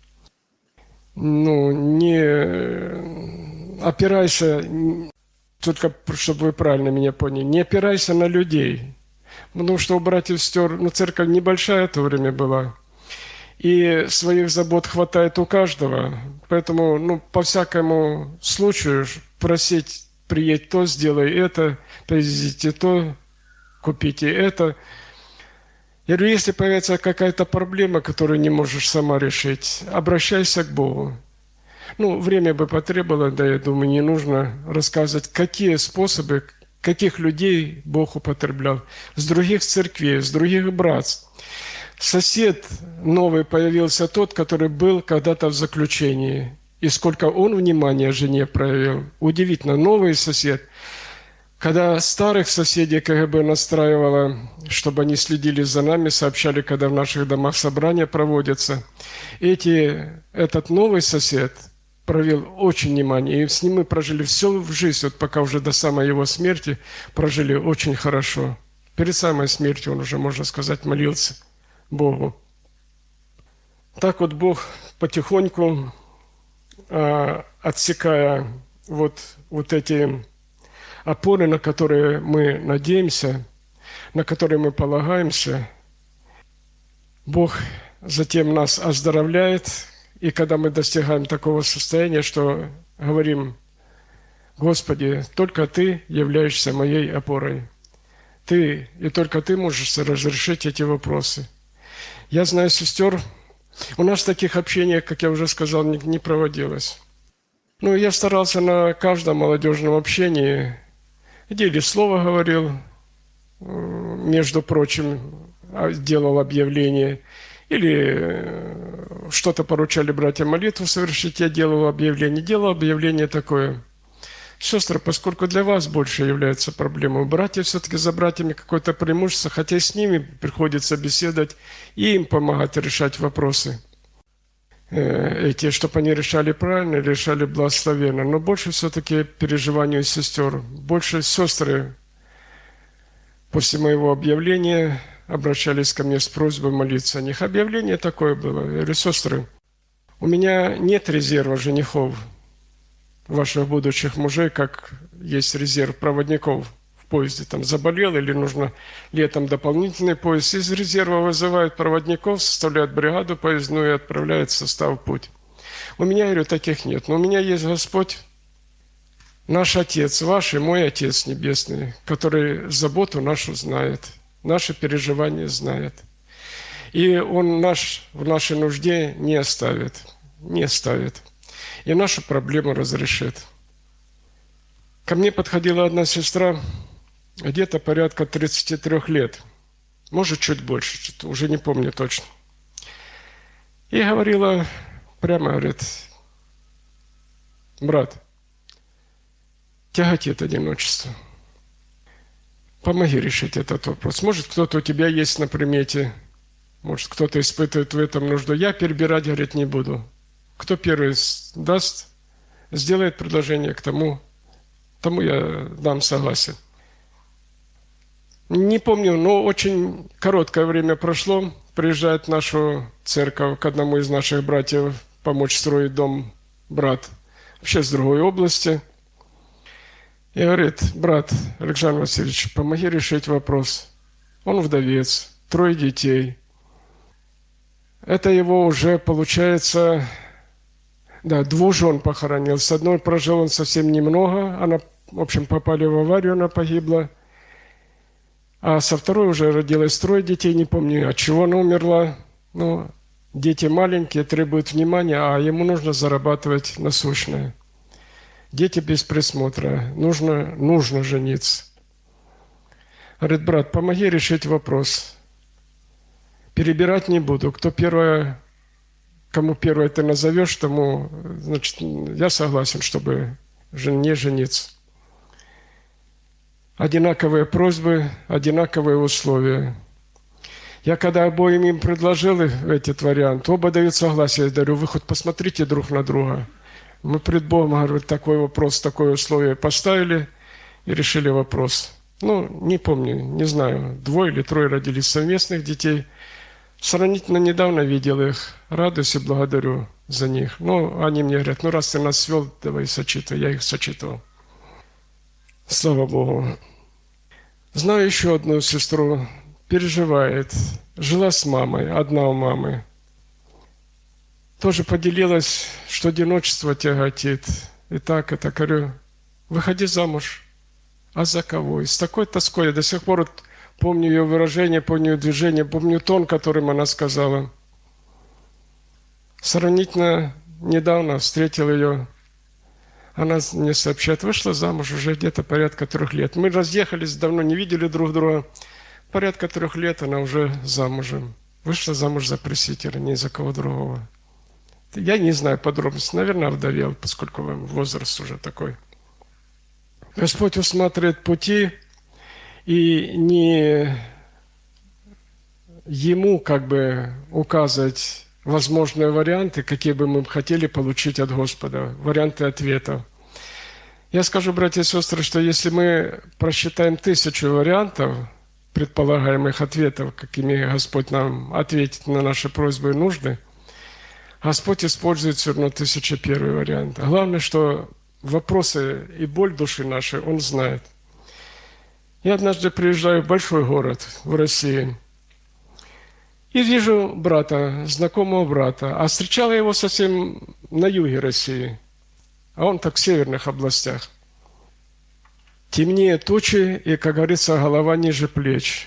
Ну, не опирайся, только чтобы вы правильно меня поняли, не опирайся на людей. Потому что у братьев и сестер, ну, церковь небольшая в то время была. И своих забот хватает у каждого. Поэтому, ну, по всякому случаю просить, приедь то, сделай это, привезите то, купите это. Я говорю, если появится какая-то проблема, которую не можешь сама решить, обращайся к Богу. Ну, время бы потребовало, да, я думаю, не нужно рассказывать, какие способы, каких людей Бог употреблял. С других церквей, с других братств. Сосед новый появился тот, который был когда-то в заключении. И сколько он внимания жене проявил. Удивительно, новый сосед. Когда старых соседей КГБ настраивало, чтобы они следили за нами, сообщали, когда в наших домах собрания проводятся, эти, этот новый сосед проявил очень внимание. И с ним мы прожили всю жизнь, вот пока уже до самой его смерти прожили очень хорошо. Перед самой смертью он уже, можно сказать, молился Богу. Так вот Бог потихоньку, э, отсекая вот, вот эти опоры, на которые мы надеемся, на которые мы полагаемся, Бог затем нас оздоровляет. И когда мы достигаем такого состояния, что говорим: «Господи, только Ты являешься моей опорой. Ты и только Ты можешь разрешить эти вопросы». Я знаю сестер, у нас таких общений, как я уже сказал, не, не проводилось. Ну, я старался на каждом молодежном общении, где или слово говорил, между прочим, делал объявление, или что-то поручали братьям молитву совершить, я делал объявление. Делал объявление такое: сестры, поскольку для вас больше является проблемой, братья все-таки за братьями какое-то преимущество, хотя с ними приходится беседовать и им помогать решать вопросы эти, чтобы они решали правильно, решали благословенно. Но больше все-таки переживанию сестер. Больше сестры после моего объявления обращались ко мне с просьбой молиться о них. Объявление такое было. Я говорю: сестры, у меня нет резерва женихов, ваших будущих мужей, как есть резерв проводников в поезде. Там заболел или нужно летом дополнительный поезд. Из резерва вызывают проводников, составляют бригаду поездную и отправляют состав в путь. У меня, говорю, таких нет. Но у меня есть Господь, наш Отец, ваш и мой Отец Небесный, который заботу нашу знает, наши переживания знает. И Он наш в нашей нужде не оставит, не оставит. И нашу проблему разрешит. Ко мне подходила одна сестра, где-то порядка тридцати трёх лет, может, чуть больше, уже не помню точно. И говорила, прямо говорит: брат, тяготит одиночество. Помоги решить этот вопрос. Может, кто-то у тебя есть на примете, может, кто-то испытывает в этом нужду. Я перебирать, говорит, не буду. Кто первый даст, сделает предложение к тому, тому я дам согласие. Не помню, но очень короткое время прошло. Приезжает в нашу церковь к одному из наших братьев помочь строить дом брат, вообще с другой области. И говорит: брат Александр Васильевич, помоги решить вопрос. Он вдовец, трое детей. Это его уже, получается, да, двух жен похоронил. С одной прожил он совсем немного, она, в общем, попали в аварию, она погибла. А со второй уже родилось трое детей, не помню, от чего она умерла. Ну, дети маленькие, требуют внимания, а ему нужно зарабатывать насущное. Дети без присмотра. Нужно, нужно жениться. Говорит: брат, помоги решить вопрос. Перебирать не буду. Кто первое, кому первое ты назовешь, тому, значит, я согласен, чтобы не жениться. Одинаковые просьбы, одинаковые условия. Я когда обоим им предложил этот вариант, оба дают согласие. Я говорю: вы хоть посмотрите друг на друга. Мы пред Богом, говорю, такой вопрос, такое условие поставили и решили вопрос. Ну, не помню, не знаю, двое или трое родились совместных детей. Сравнительно недавно видел их, радуюсь и благодарю за них. Ну, они мне говорят: ну, раз ты нас свел, давай сочитай. Я их сочетал. Слава Богу. Знаю еще одну сестру, переживает. Жила с мамой, одна у мамы. Тоже поделилась, что одиночество тяготит. И так, это говорю: выходи замуж. А за кого? И с такой тоской я до сих пор помню ее выражение, помню ее движение, помню тон, которым она сказала. Сравнительно недавно встретил ее. Она мне сообщает, вышла замуж уже где-то порядка трех лет. Мы разъехались, давно не видели друг друга. Порядка трех лет она уже замужем. Вышла замуж за пресвитера, не за кого другого. Я не знаю подробностей. Наверное, овдовел, поскольку возраст уже такой. Господь усматривает пути, и не Ему как бы указывать возможные варианты, какие бы мы хотели получить от Господа, варианты ответов. Я скажу, братья и сестры, что если мы просчитаем тысячу вариантов, предполагаемых ответов, какими Господь нам ответит на наши просьбы и нужды, Господь использует все равно тысяча первый вариант. Главное, что вопросы и боль души нашей Он знает. Я однажды приезжаю в большой город в России и вижу брата, знакомого брата, а встречал я его совсем на юге России, а он так в северных областях. Темнее тучи и, как говорится, голова ниже плеч.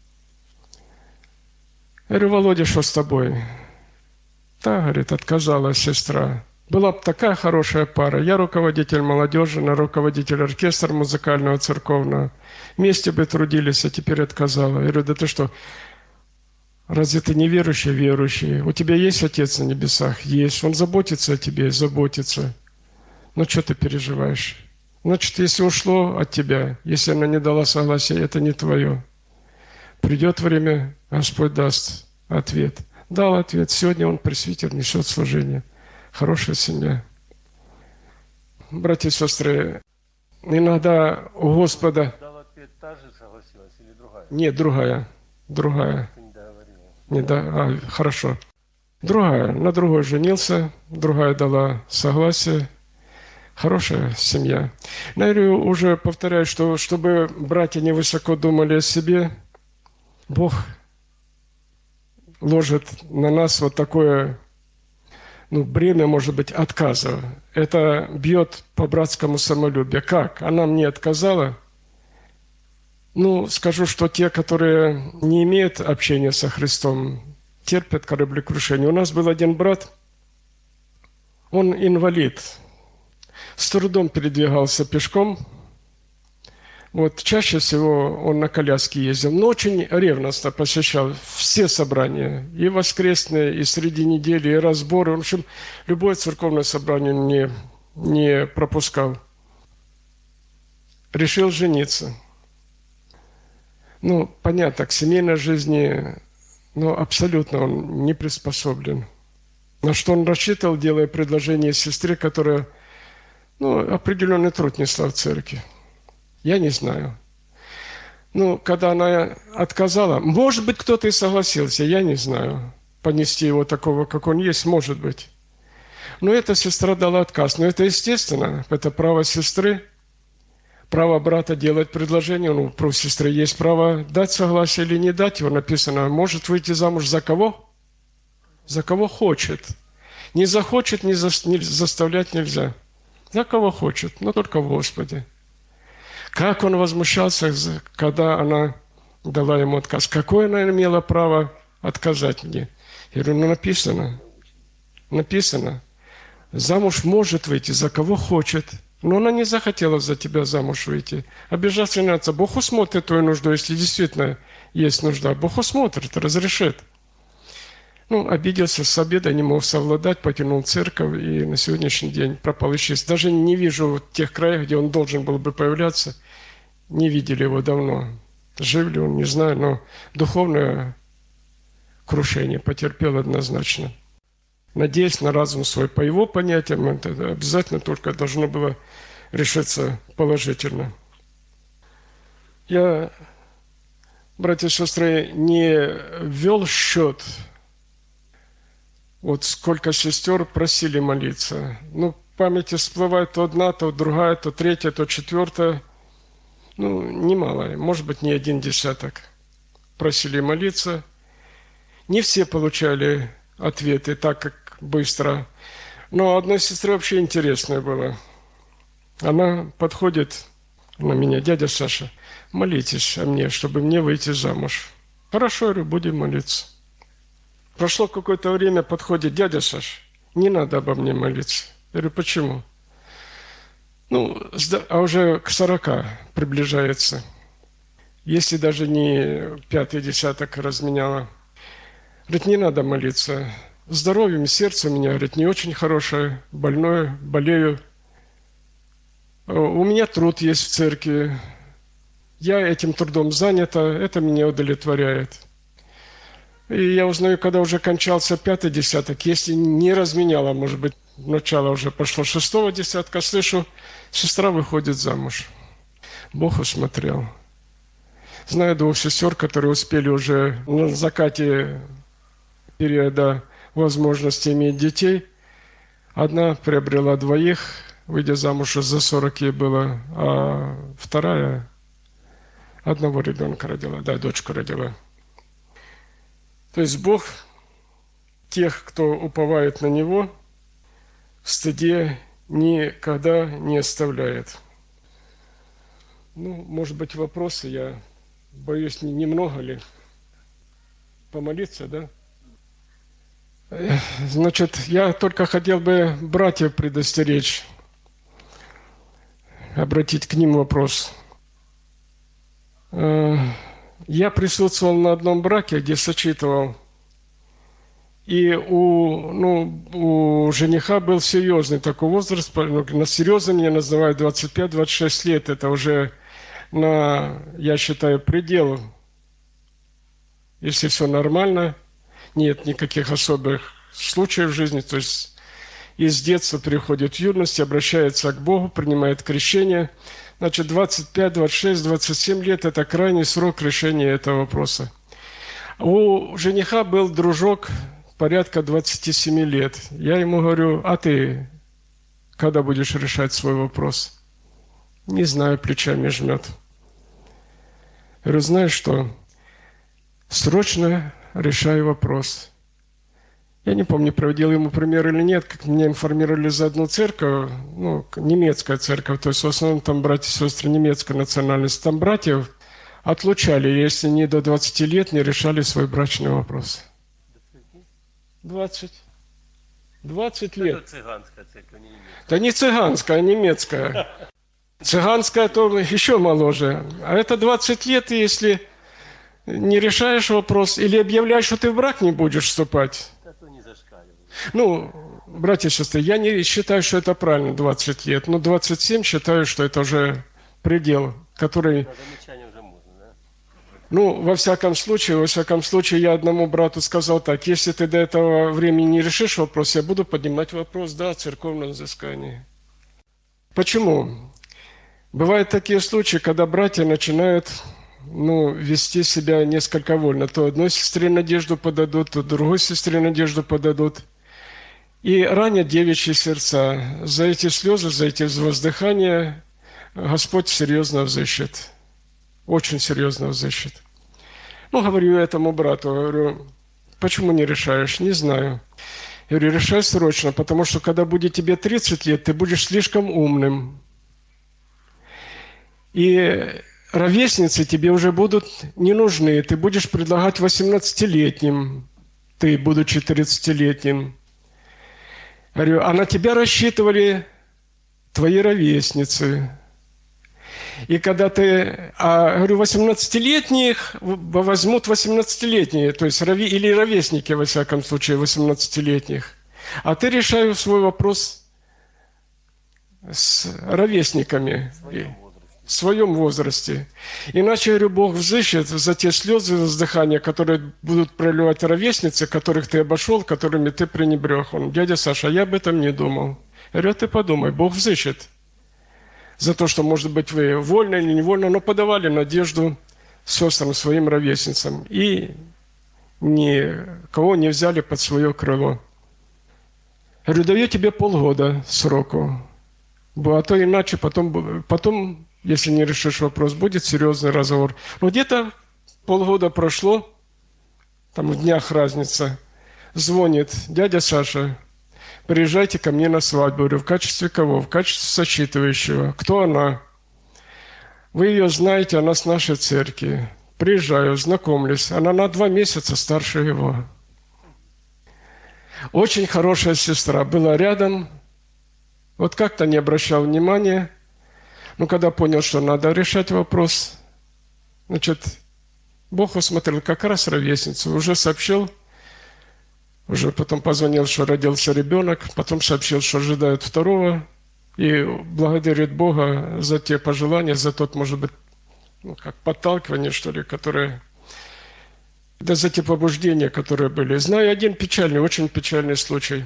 Я говорю, Володя, что с тобой? Да, говорит, отказалась сестра. Была бы такая хорошая пара. Я руководитель молодежи, она руководитель оркестра музыкального церковного. Вместе бы трудились, а теперь отказала. Я говорю, да ты что, разве ты не верующий, верующий? У тебя есть Отец на небесах? Есть. Он заботится о тебе, заботится. Ну, что ты переживаешь? Значит, если ушло от тебя, если она не дала согласия, это не твое. Придет время, Господь даст ответ. Дал ответ. Сегодня он пресвитер, несет служение. Хорошая семья. Братья и сестры, иногда у Господа... Дал ответ, та же согласилась или другая? Нет, другая. Другая. Ты не договорила. Не да, а, хорошо. Другая. На другой женился, другая дала согласие. Хорошая семья. Но я уже повторяю, что чтобы братья невысоко думали о себе, Бог ложит на нас вот такое, ну, бремя, может быть, отказа. Это бьет по братскому самолюбию. Как? Она мне отказала. Ну, скажу, что те, которые не имеют общения со Христом, терпят кораблекрушение. У нас был один брат, он инвалид, с трудом передвигался пешком. Вот чаще всего он на коляске ездил, но очень ревностно посещал все собрания, и воскресные, и среди недели, и разборы. В общем, любое церковное собрание не, не пропускал. Решил жениться. Ну, понятно, к семейной жизни, ну, абсолютно он не приспособлен. На что он рассчитывал, делая предложение сестре, которая, ну, определенный труд несла в церкви. Я не знаю. Ну, когда она отказала, может быть, кто-то и согласился, я не знаю. Понести его такого, как он есть, может быть. Но эта сестра дала отказ. Но это естественно, это право сестры, право брата делать предложение. Ну, у сестры есть право дать согласие или не дать его. Написано, может выйти замуж за кого? За кого хочет. Не захочет, не, за, не заставлять нельзя. За кого хочет, но только в Господе. Как он возмущался, когда она дала ему отказ. Какое она имела право отказать мне? Я говорю, ну написано. Написано. Замуж может выйти за кого хочет. Но она не захотела за тебя замуж выйти. Обижаться не надо. Бог усмотрит твою нужду, если действительно есть нужда. Бог усмотрит, разрешит. Ну, обиделся с обеда, не мог совладать, покинул церковь и на сегодняшний день пропал исчез. Даже не вижу тех краев, где он должен был бы появляться. Не видели его давно. Жив ли он, не знаю, но духовное крушение потерпел однозначно. Надеясь на разум свой. По его понятиям, это обязательно только должно было решиться положительно. Я, братья и сестры, не ввел счет, вот сколько сестер просили молиться. Ну, в памяти всплывает то одна, то другая, то третья, то четвертая. Ну, немало, может быть, не один десяток. Просили молиться. Не все получали ответы так, как быстро. Но одной сестре вообще интересное было. Она подходит на меня: дядя Саша, молитесь о мне, чтобы мне выйти замуж. Хорошо, говорю, будем молиться. Прошло какое-то время, подходит: дядя Саша, не надо обо мне молиться. Я говорю: почему? Ну, а уже к сорока приближается. Если даже не пятый десяток разменяла. Говорит, не надо молиться. Здоровьем, сердце у меня, говорит, не очень хорошее, больное, болею. У меня труд есть в церкви. Я этим трудом занята, это меня удовлетворяет. И я узнаю, когда уже кончался пятый десяток, если не разменяла, может быть, начало уже пошло шестого десятка, слышу, сестра выходит замуж. Бог усмотрел. Знаю двух сестер, которые успели уже на закате периода возможности иметь детей. Одна приобрела двоих, выйдя замуж, за сорок ей было, а вторая одного ребенка родила, да, дочку родила. То есть Бог тех, кто уповает на Него, в стыде никогда не оставляет. Ну, может быть, вопросы, я боюсь, немного ли? Помолиться, да? Значит, я только хотел бы братьев предостеречь, обратить к ним вопрос. Я присутствовал на одном браке, где сочетывал, и у, ну, у жениха был серьезный такой возраст, на серьезный меня называют двадцать пять - двадцать шесть лет, это уже на, я считаю, предел, если все нормально, нет никаких особых случаев в жизни, то есть из детства переходит в юность, обращается к Богу, принимает крещение. Значит, двадцать пять, двадцать шесть, двадцать семь лет – это крайний срок решения этого вопроса. У жениха был дружок порядка двадцати семи лет. Я ему говорю: а ты когда будешь решать свой вопрос? Не знаю, плечами жмет. Я говорю: знаешь что, срочно решаю вопрос. Я не помню, проводил ему пример или нет, как меня информировали за одну церковь, ну, немецкая церковь, то есть в основном там братья и сестры немецкой национальности. Там братьев отлучали, если не до двадцати лет не решали свой брачный вопрос. двадцать. двадцать лет. Это цыганская церковь, не немецкая. Да не цыганская, а немецкая. Цыганская то еще моложе. А это двадцать лет, и если не решаешь вопрос или объявляешь, что ты в брак не будешь вступать. Это не зашкаливает. Ну, братья и сестры, я не считаю, что это правильно двадцать лет, но двадцать семь считаю, что это уже предел, который... На замечание уже можно, да? Ну, во всяком случае, во всяком случае, я одному брату сказал так: если ты до этого времени не решишь вопрос, я буду поднимать вопрос, да, о церковном взыскании. Почему? Бывают такие случаи, когда братья начинают, ну, вести себя несколько вольно. То одной сестре надежду подадут, то другой сестре надежду подадут. И ранят девичьи сердца. За эти слезы, за эти воздыхания Господь серьезно взыщет. Очень серьезно взыщет. Ну, говорю этому брату, говорю: почему не решаешь? Не знаю. Я говорю: решай срочно, потому что когда будет тебе тридцать лет, ты будешь слишком умным. И ровесницы тебе уже будут не нужны. Ты будешь предлагать восемнадцатилетним, ты, будучи тридцатилетним. Говорю: а на тебя рассчитывали твои ровесницы. И когда ты... А, говорю, восемнадцатилетних возьмут восемнадцатилетние, то есть рови, или ровесники, во всяком случае, восемнадцатилетних. А ты решаешь свой вопрос с ровесниками. В своем возрасте. Иначе, говорю, Бог взыщет за те слезы, вздыхания, которые будут проливать ровесницы, которых ты обошел, которыми ты пренебрег. Он: дядя Саша, я об этом не думал. Я говорю: а ты подумай, Бог взыщет за то, что, может быть, вы вольно или невольно, но подавали надежду сестрам, своим ровесницам, и никого не взяли под свое крыло. Я говорю: даю тебе полгода сроку, а то иначе потом... потом если не решишь вопрос, будет серьезный разговор. Но где-то полгода прошло, там в днях разница, звонит: дядя Саша, приезжайте ко мне на свадьбу. Говорю: в качестве кого? В качестве сочетывающего. Кто она? Вы ее знаете, она с нашей церкви. Приезжаю, знакомлюсь. Она на два месяца старше его. Очень хорошая сестра. Была рядом. Вот как-то не обращал внимания. Но когда понял, что надо решать вопрос, значит, Бог усмотрел как раз ровесницу. Уже сообщил, уже потом позвонил, что родился ребенок. Потом сообщил, что ожидают второго. И благодарит Бога за те пожелания, за тот, может быть, ну, как подталкивание, что ли, которое... Да за те побуждения, которые были. Знаю один печальный, очень печальный случай.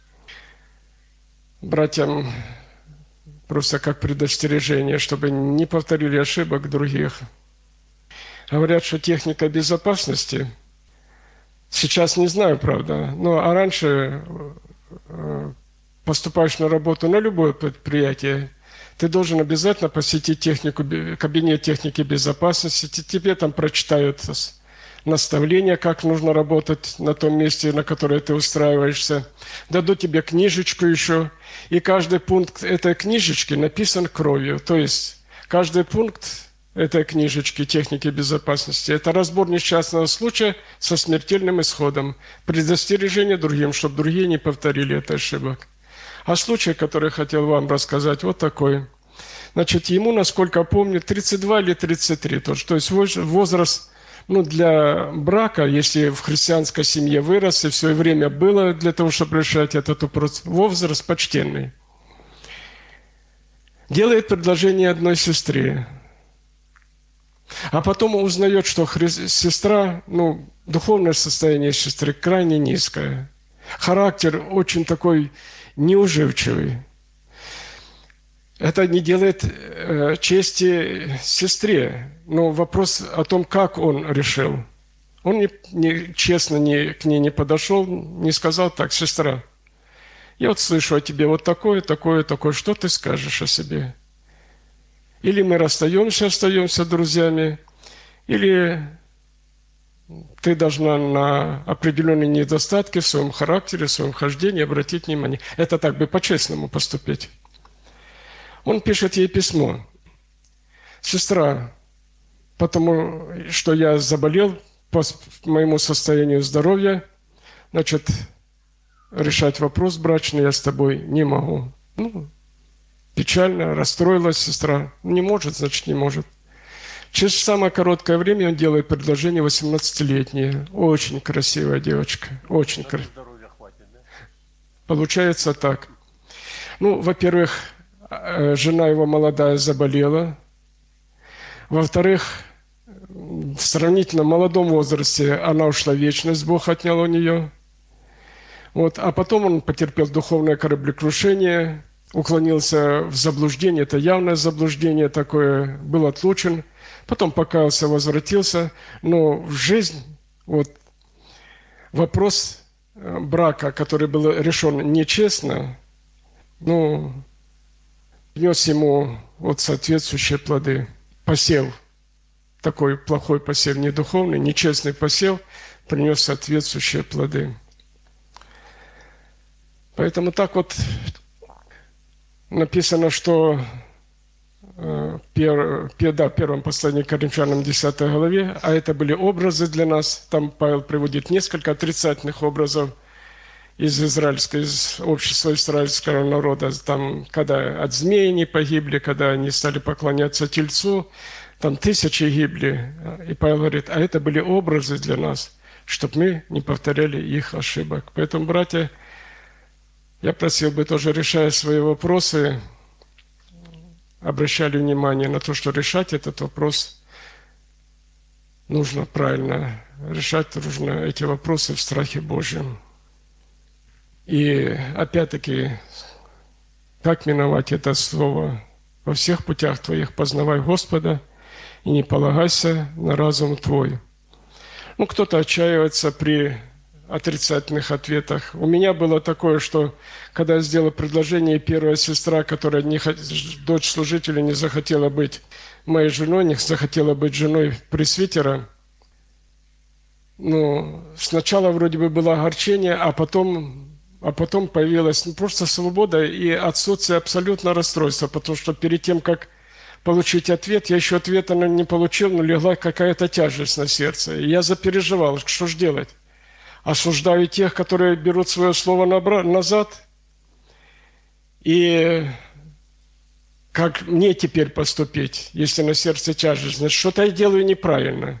Братьям просто как предостережение, чтобы не повторили ошибок других. Говорят, что техника безопасности, сейчас не знаю, правда, но а раньше поступаешь на работу на любое предприятие, ты должен обязательно посетить технику, кабинет техники безопасности, тебе там прочитают наставления, как нужно работать на том месте, на которое ты устраиваешься. Дадут тебе книжечку еще, и каждый пункт этой книжечки написан кровью. То есть каждый пункт этой книжечки техники безопасности – это разбор несчастного случая со смертельным исходом, предостережение другим, чтобы другие не повторили этой ошибок. А случай, который хотел вам рассказать, вот такой. Значит, ему, насколько помню, тридцать два или тридцать три тоже. То есть возраст, ну, для брака, если в христианской семье вырос, и все время было для того, чтобы решать этот вопрос, возраст почтенный. Делает предложение одной сестре. А потом узнает, что хри... сестра, ну, духовное состояние сестры крайне низкое. Характер очень такой неуживчивый. Это не делает э, чести сестре. Но вопрос о том, как он решил. Он не, не, честно не, к ней не подошел, не сказал так: сестра, я вот слышу о тебе вот такое, такое, такое, что ты скажешь о себе? Или мы расстаемся, остаемся друзьями, или ты должна на определенные недостатки в своем характере, в своем хождении обратить внимание. Это так бы по-честному поступить. Он пишет ей письмо. Сестра, потому что я заболел по моему состоянию здоровья, значит, решать вопрос брачный я с тобой не могу. Ну, печально, расстроилась сестра. Не может, значит, не может. Через самое короткое время он делает предложение восемнадцатилетнее. Очень красивая девочка. Очень красивая. Здоровья хватит, да? Получается так. Ну, во-первых, жена его молодая заболела. Во-вторых, в сравнительно молодом возрасте она ушла в вечность, Бог отнял у нее. Вот. А потом он потерпел духовное кораблекрушение, уклонился в заблуждение, это явное заблуждение такое, был отлучен. Потом покаялся, возвратился. Но в жизнь, вот, вопрос брака, который был решен нечестно, ну, внес ему вот соответствующие плоды. Посев, такой плохой посев, не духовный, нечестный посев, принес соответствующие плоды. Поэтому так вот написано, что Пер, да, в первом послании к Коринфянам, десятой главе, а это были образы для нас. Там Павел приводит несколько отрицательных образов из израильского, из общества израильского народа. Там, когда от змеи не погибли, когда они стали поклоняться тельцу, там тысячи гибли. И Павел говорит, а это были образы для нас, чтобы мы не повторяли их ошибок. Поэтому, братья, я просил бы тоже, решая свои вопросы, обращали внимание на то, что решать этот вопрос нужно правильно. Решать нужно эти вопросы в страхе Божьем. И опять-таки, как миновать это слово? Во всех путях твоих познавай Господа и не полагайся на разум твой. Ну, кто-то отчаивается при отрицательных ответах. У меня было такое, что когда я сделал предложение, первая сестра, которая не хот... дочь служителя, не захотела быть моей женой, не захотела быть женой пресвитера, ну, сначала вроде бы было огорчение, а потом, а потом появилась ну, просто свобода и отсутствие абсолютно расстройства, потому что перед тем, как получить ответ. Я еще ответа на- не получил, но легла какая-то тяжесть на сердце. И я запереживал, что ж делать? Осуждаю тех, которые берут свое слово набра- назад. И как мне теперь поступить, если на сердце тяжесть? Значит, что-то я делаю неправильно.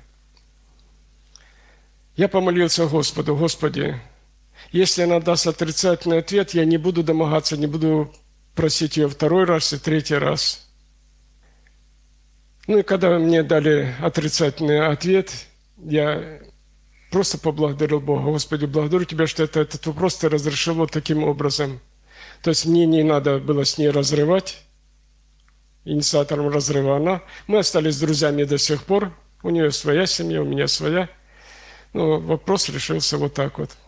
Я помолился Господу: Господи, если она даст отрицательный ответ, я не буду домогаться, не буду просить ее второй раз и третий раз. Ну и когда мне дали отрицательный ответ, я просто поблагодарил Бога. Господи, благодарю Тебя, что это, этот вопрос Ты разрешил вот таким образом. То есть мне не надо было с ней разрывать, инициатором разрыва она. Мы остались друзьями до сих пор. У нее своя семья, у меня своя. Но вопрос решился вот так вот.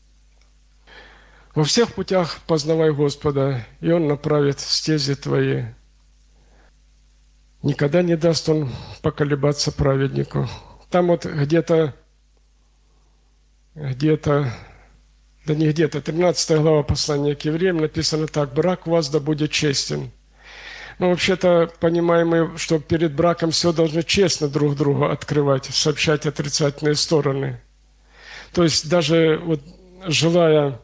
Во всех путях познавай Господа, и Он направит стези твои. Никогда не даст Он поколебаться праведнику. Там вот где-то, где-то, да не где-то, тринадцатая глава послания к евреям написано так: «Брак у вас да будет честен». Ну, вообще-то, понимаем мы, что перед браком все должны честно друг другу открывать, сообщать отрицательные стороны. То есть даже вот желая,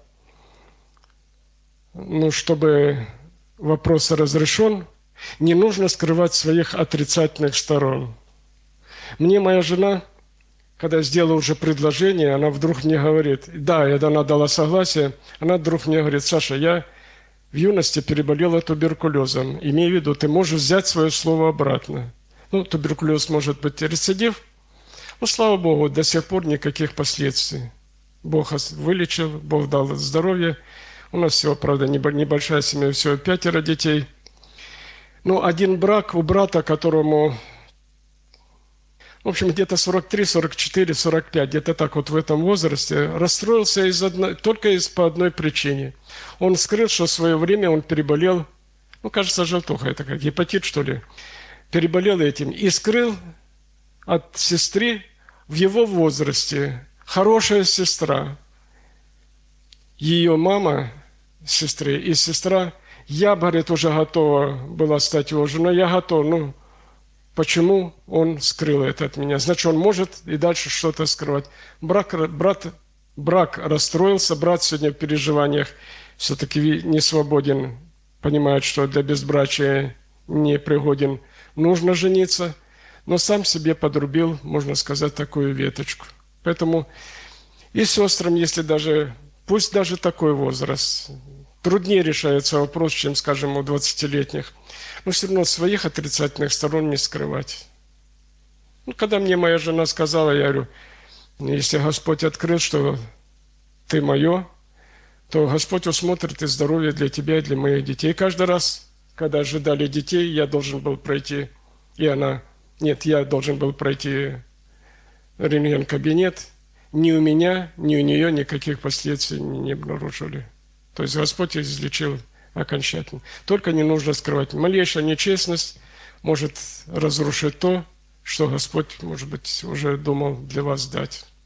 ну, чтобы вопрос разрешен, не нужно скрывать своих отрицательных сторон. Мне моя жена, когда я сделал уже предложение, она вдруг мне говорит, да, это она дала согласие, она вдруг мне говорит: Саша, я в юности переболела туберкулезом. Имей в виду, ты можешь взять свое слово обратно. Ну, туберкулез может быть рецидив. Ну, слава Богу, до сих пор никаких последствий. Бог вылечил, Бог дал здоровье. У нас всего, правда, небольшая семья, всего пятеро детей. Ну, один брак у брата, которому, в общем, где-то сорок три, сорок четыре, сорок пять, где-то так вот в этом возрасте, расстроился из одной, только из, по одной причине. Он скрыл, что в свое время он переболел, ну, кажется, желтуха, это как гепатит, что ли, переболел этим, и скрыл от сестры в его возрасте, хорошая сестра, ее мама сестры и сестра, я, говорит, уже готова была стать его женой, я готова, ну, почему он скрыл это от меня? Значит, он может и дальше что-то скрывать. Брак, брат, брак расстроился, брат сегодня в переживаниях все-таки не свободен, понимает, что для безбрачия не пригоден, нужно жениться, но сам себе подрубил, можно сказать, такую веточку. Поэтому и сестрам, если даже, пусть даже такой возраст, труднее решается вопрос, чем, скажем, у двадцатилетних, но все равно своих отрицательных сторон не скрывать. Ну, когда мне моя жена сказала, я говорю, если Господь открыл, что ты мое, то Господь усмотрит и здоровье для тебя и для моих детей. Каждый раз, когда ожидали детей, я должен был пройти, и она, нет, я должен был пройти рентген-кабинет. Ни у меня, ни у нее никаких последствий не обнаружили. То есть Господь излечил окончательно. Только не нужно скрывать. Малейшая нечестность может разрушить то, что Господь, может быть, уже думал для вас дать.